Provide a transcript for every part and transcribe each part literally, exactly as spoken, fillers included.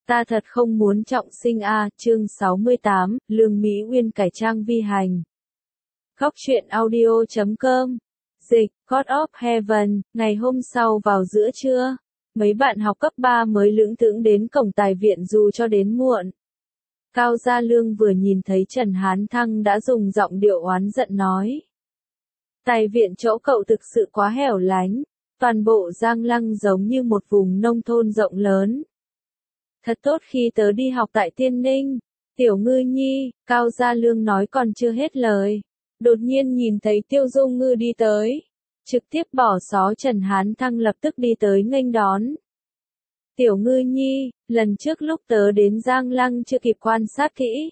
Ta thật không muốn trọng sinh a, chương sáu mươi tám, Lương Mỹ Uyên cải trang vi hành. Góc truyện audio chấm com. Dịch, God of Heaven, ngày hôm sau vào giữa trưa, mấy bạn học cấp ba mới lững thững đến cổng tài viện dù cho đến muộn. Cao Gia Lương vừa nhìn thấy Trần Hán Thăng đã dùng giọng điệu oán giận nói. Tài viện chỗ cậu thực sự quá hẻo lánh, toàn bộ Giang Lăng giống như một vùng nông thôn rộng lớn. Thật tốt khi tớ đi học tại Tiên Ninh, Tiểu Ngư Nhi, Cao Gia Lương nói còn chưa hết lời. Đột nhiên nhìn thấy Tiêu Dung Ngư đi tới, trực tiếp bỏ xó Trần Hán Thăng lập tức đi tới nghênh đón. Tiểu Ngư Nhi, lần trước lúc tớ đến Giang Lăng chưa kịp quan sát kỹ.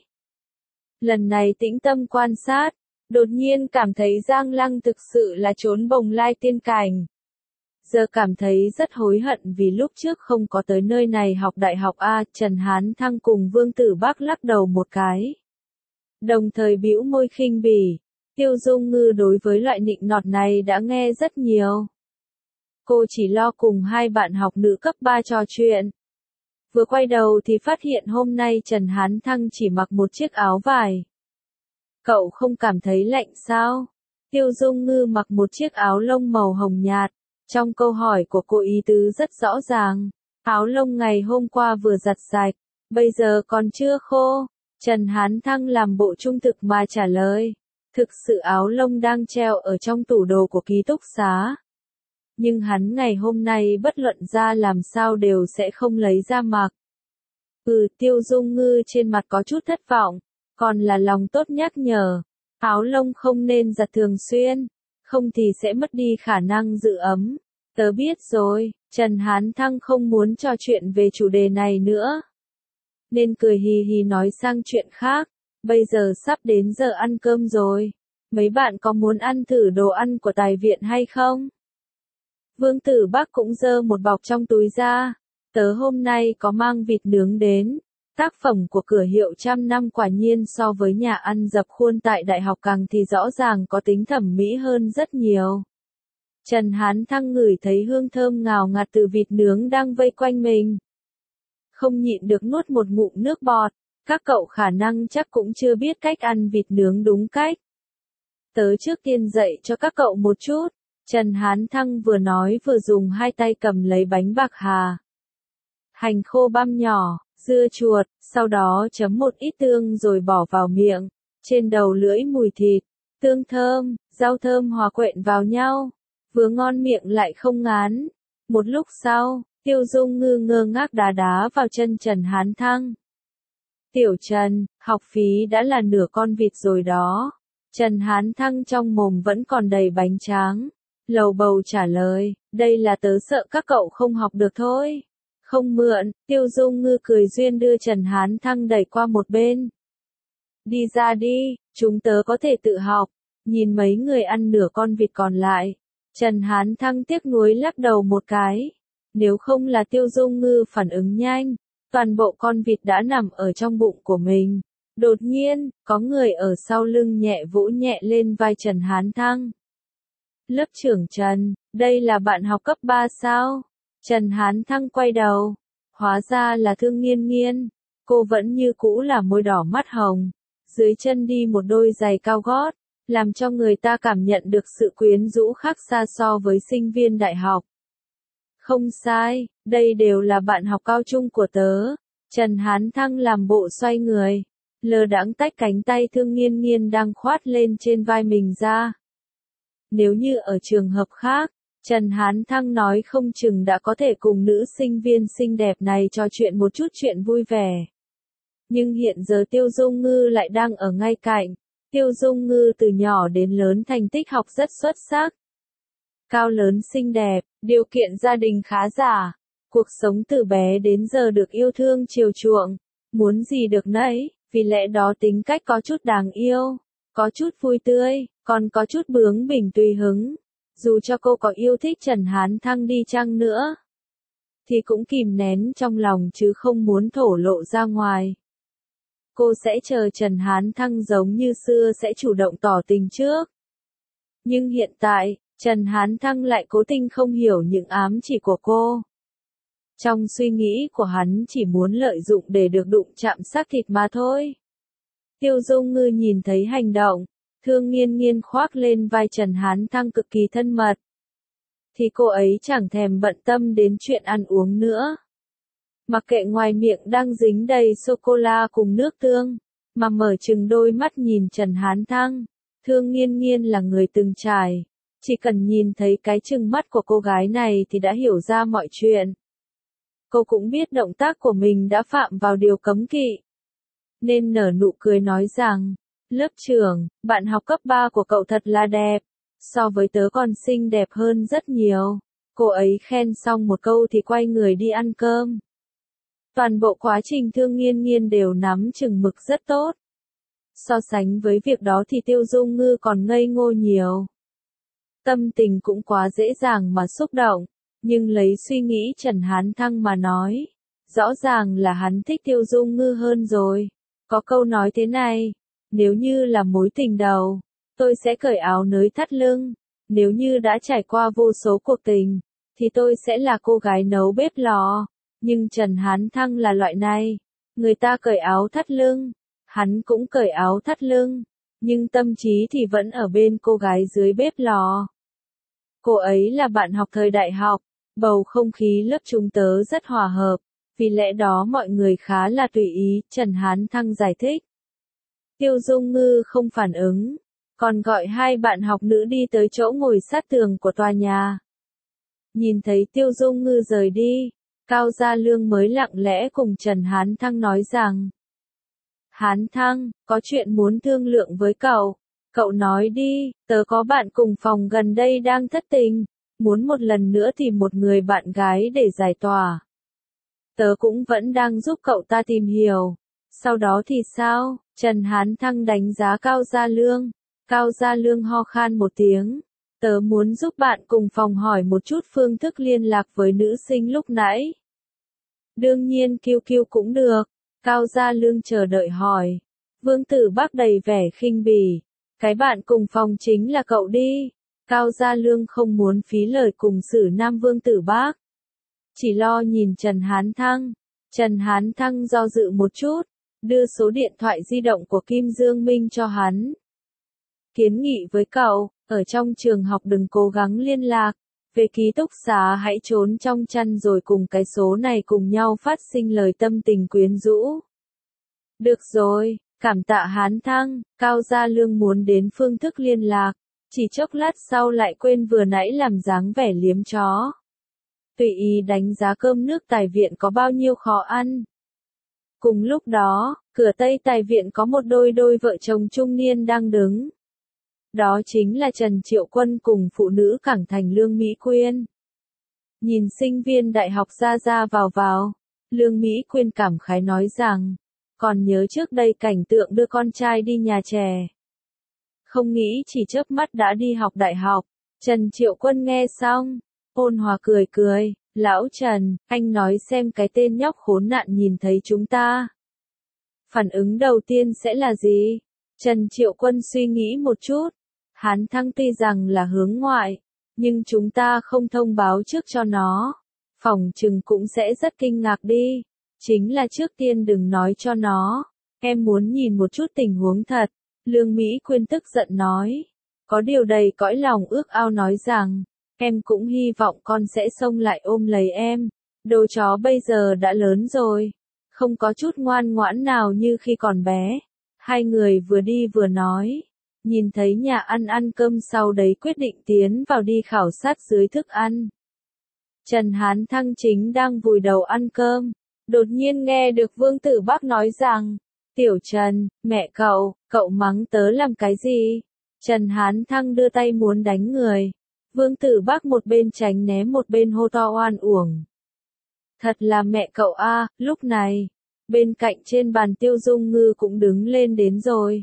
Lần này tĩnh tâm quan sát, đột nhiên cảm thấy Giang Lăng thực sự là chốn bồng lai tiên cảnh. Giờ cảm thấy rất hối hận vì lúc trước không có tới nơi này học đại học A. Trần Hán Thăng cùng Vương Tử Bác lắc đầu một cái. Đồng thời bĩu môi khinh bỉ. Tiêu Dung Ngư đối với loại nịnh nọt này đã nghe rất nhiều. Cô chỉ lo cùng hai bạn học nữ cấp ba trò chuyện. Vừa quay đầu thì phát hiện hôm nay Trần Hán Thăng chỉ mặc một chiếc áo vải. Cậu không cảm thấy lạnh sao? Tiêu Dung Ngư mặc một chiếc áo lông màu hồng nhạt. Trong câu hỏi của cô ý tứ rất rõ ràng. Áo lông ngày hôm qua vừa giặt sạch, bây giờ còn chưa khô. Trần Hán Thăng làm bộ trung thực mà trả lời. Thực sự áo lông đang treo ở trong tủ đồ của ký túc xá. Nhưng hắn ngày hôm nay bất luận ra làm sao đều sẽ không lấy ra mặc. Ừ, Tiêu Dung Ngư trên mặt có chút thất vọng, còn là lòng tốt nhắc nhở. Áo lông không nên giặt thường xuyên, không thì sẽ mất đi khả năng giữ ấm. Tớ biết rồi, Trần Hán Thăng không muốn trò chuyện về chủ đề này nữa. Nên cười hì hì nói sang chuyện khác. Bây giờ sắp đến giờ ăn cơm rồi. Mấy bạn có muốn ăn thử đồ ăn của tài viện hay không? Vương Tử Bác cũng giơ một bọc trong túi ra. Tớ hôm nay có mang vịt nướng đến. Tác phẩm của cửa hiệu trăm năm quả nhiên so với nhà ăn dập khuôn tại đại học càng thì rõ ràng có tính thẩm mỹ hơn rất nhiều. Trần Hán Thăng ngửi thấy hương thơm ngào ngạt từ vịt nướng đang vây quanh mình. Không nhịn được nuốt một ngụm nước bọt. Các cậu khả năng chắc cũng chưa biết cách ăn vịt nướng đúng cách. Tớ trước tiên dạy cho các cậu một chút. Trần Hán Thăng vừa nói vừa dùng hai tay cầm lấy bánh bạc hà. Hành khô băm nhỏ, dưa chuột, sau đó chấm một ít tương rồi bỏ vào miệng. Trên đầu lưỡi mùi thịt, tương thơm, rau thơm hòa quyện vào nhau. Vừa ngon miệng lại không ngán. Một lúc sau, Tiêu Dung Ngư ngơ ngác đá đá vào chân Trần Hán Thăng. Tiểu Trần, học phí đã là nửa con vịt rồi đó. Trần Hán Thăng trong mồm vẫn còn đầy bánh tráng. Lầu bầu trả lời, đây là tớ sợ các cậu không học được thôi. Không mượn, Tiêu Dung Ngư cười duyên đưa Trần Hán Thăng đẩy qua một bên. Đi ra đi, chúng tớ có thể tự học. Nhìn mấy người ăn nửa con vịt còn lại. Trần Hán Thăng tiếc nuối lắc đầu một cái. Nếu không là Tiêu Dung Ngư phản ứng nhanh, toàn bộ con vịt đã nằm ở trong bụng của mình. Đột nhiên, có người ở sau lưng nhẹ vỗ nhẹ lên vai Trần Hán Thăng. Lớp trưởng Trần, đây là bạn học cấp ba sao? Trần Hán Thăng quay đầu. Hóa ra là Thương Nghiên Nghiên. Cô vẫn như cũ là môi đỏ mắt hồng. Dưới chân đi một đôi giày cao gót, làm cho người ta cảm nhận được sự quyến rũ khác xa so với sinh viên đại học. Không sai, đây đều là bạn học cao trung của tớ. Trần Hán Thăng làm bộ xoay người, lơ đãng tách cánh tay Thương Nghiên Nghiên đang khoát lên trên vai mình ra. Nếu như ở trường hợp khác, Trần Hán Thăng nói không chừng đã có thể cùng nữ sinh viên xinh đẹp này trò chuyện một chút chuyện vui vẻ. Nhưng hiện giờ Tiêu Dung Ngư lại đang ở ngay cạnh. Tiêu Dung Ngư từ nhỏ đến lớn thành tích học rất xuất sắc. Cao lớn xinh đẹp, điều kiện gia đình khá giả. Cuộc sống từ bé đến giờ được yêu thương chiều chuộng. Muốn gì được nấy, vì lẽ đó tính cách có chút đáng yêu. Có chút vui tươi, còn có chút bướng bỉnh tùy hứng. Dù cho cô có yêu thích Trần Hán Thăng đi chăng nữa, thì cũng kìm nén trong lòng chứ không muốn thổ lộ ra ngoài. Cô sẽ chờ Trần Hán Thăng giống như xưa sẽ chủ động tỏ tình trước. Nhưng hiện tại, Trần Hán Thăng lại cố tình không hiểu những ám chỉ của cô. Trong suy nghĩ của hắn chỉ muốn lợi dụng để được đụng chạm xác thịt mà thôi. Tiêu Dung Ngư nhìn thấy hành động, Thương Nghiên Nghiên khoác lên vai Trần Hán Thăng cực kỳ thân mật. Thì cô ấy chẳng thèm bận tâm đến chuyện ăn uống nữa. Mặc kệ ngoài miệng đang dính đầy sô-cô-la cùng nước tương, mà mở trừng đôi mắt nhìn Trần Hán Thăng. Thương Nghiên Nghiên là người từng trải, chỉ cần nhìn thấy cái trừng mắt của cô gái này thì đã hiểu ra mọi chuyện. Cô cũng biết động tác của mình đã phạm vào điều cấm kỵ, nên nở nụ cười nói rằng, lớp trưởng, bạn học cấp ba của cậu thật là đẹp, so với tớ còn xinh đẹp hơn rất nhiều. Cô ấy khen xong một câu thì quay người đi ăn cơm. Toàn bộ quá trình Thương Nghiên Nghiên đều nắm chừng mực rất tốt. So sánh với việc đó thì Tiêu Dung Ngư còn ngây ngô nhiều. Tâm tình cũng quá dễ dàng mà xúc động, nhưng lấy suy nghĩ Trần Hán Thăng mà nói, rõ ràng là hắn thích Tiêu Dung Ngư hơn rồi. Có câu nói thế này, nếu như là mối tình đầu, tôi sẽ cởi áo nới thắt lưng, nếu như đã trải qua vô số cuộc tình, thì tôi sẽ là cô gái nấu bếp lò. Nhưng Trần Hán Thăng là loại này, người ta cởi áo thắt lưng, hắn cũng cởi áo thắt lưng, nhưng tâm trí thì vẫn ở bên cô gái dưới bếp lò. Cô ấy là bạn học thời đại học, bầu không khí lớp chúng tớ rất hòa hợp, vì lẽ đó mọi người khá là tùy ý, Trần Hán Thăng giải thích. Tiêu Dung Ngư không phản ứng, còn gọi hai bạn học nữ đi tới chỗ ngồi sát tường của tòa nhà. Nhìn thấy Tiêu Dung Ngư rời đi, Cao Gia Lương mới lặng lẽ cùng Trần Hán Thăng nói rằng, Hán Thăng, có chuyện muốn thương lượng với cậu. Cậu nói đi, tớ có bạn cùng phòng gần đây đang thất tình, muốn một lần nữa tìm một người bạn gái để giải tỏa. Tớ cũng vẫn đang giúp cậu ta tìm hiểu. Sau đó thì sao? Trần Hán Thăng đánh giá Cao Gia Lương. Cao Gia Lương ho khan một tiếng. Tớ muốn giúp bạn cùng phòng hỏi một chút phương thức liên lạc với nữ sinh lúc nãy. Đương nhiên Kiêu Kiêu cũng được. Cao Gia Lương chờ đợi hỏi. Vương Tử Bác đầy vẻ khinh bỉ. Cái bạn cùng phòng chính là cậu đi. Cao Gia Lương không muốn phí lời cùng xử nam Vương Tử Bác. Chỉ lo nhìn Trần Hán Thăng. Trần Hán Thăng do dự một chút, đưa số điện thoại di động của Kim Dương Minh cho hắn. Kiến nghị với cậu, ở trong trường học đừng cố gắng liên lạc, về ký túc xá hãy trốn trong chăn rồi cùng cái số này cùng nhau phát sinh lời tâm tình quyến rũ. Được rồi, cảm tạ Hán Thăng. Cao Gia Lương muốn đến phương thức liên lạc, chỉ chốc lát sau lại quên vừa nãy làm dáng vẻ liếm chó. Tùy ý đánh giá cơm nước tài viện có bao nhiêu khó ăn. Cùng lúc đó, cửa Tây tài viện có một đôi đôi vợ chồng trung niên đang đứng. Đó chính là Trần Triệu Quân cùng phụ nữ cảng thành Lương Mỹ Quyên. Nhìn sinh viên đại học ra ra vào vào, Lương Mỹ Quyên cảm khái nói rằng, còn nhớ trước đây cảnh tượng đưa con trai đi nhà trẻ. Không nghĩ chỉ chớp mắt đã đi học đại học. Trần Triệu Quân nghe xong, ôn hòa cười cười, lão Trần, anh nói xem cái tên nhóc khốn nạn nhìn thấy chúng ta. Phản ứng đầu tiên sẽ là gì? Trần Triệu Quân suy nghĩ một chút. Hán Thăng tuy rằng là hướng ngoại, nhưng chúng ta không thông báo trước cho nó. Phòng trừng cũng sẽ rất kinh ngạc đi. Chính là trước tiên đừng nói cho nó. Em muốn nhìn một chút tình huống thật. Lương Mỹ Quyên tức giận nói. Có điều đầy cõi lòng ước ao nói rằng, em cũng hy vọng con sẽ xông lại ôm lấy em. Đồ chó bây giờ đã lớn rồi, không có chút ngoan ngoãn nào như khi còn bé. Hai người vừa đi vừa nói, nhìn thấy nhà ăn ăn cơm sau đấy quyết định tiến vào đi khảo sát dưới thức ăn. Trần Hán Thăng chính đang vùi đầu ăn cơm, đột nhiên nghe được Vương Tử Bác nói rằng, Tiểu Trần, mẹ cậu, cậu mắng tớ làm cái gì? Trần Hán Thăng đưa tay muốn đánh người. Vương Tử Bác một bên tránh né một bên hô to oan uổng. Thật là mẹ cậu a. Lúc này, bên cạnh trên bàn Tiêu Dung Ngư cũng đứng lên đến rồi.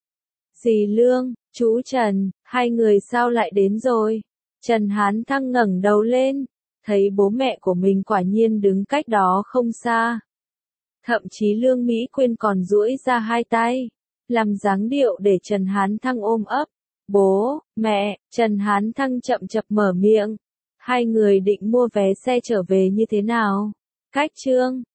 Dì Lương, chú Trần, hai người sao lại đến rồi? Trần Hán Thăng ngẩng đầu lên, thấy bố mẹ của mình quả nhiên đứng cách đó không xa. Thậm chí Lương Mỹ Quyên còn duỗi ra hai tay, làm dáng điệu để Trần Hán Thăng ôm ấp. Bố, mẹ, Trần Hán Thăng chậm chập mở miệng. Hai người định mua vé xe trở về như thế nào? Khách chương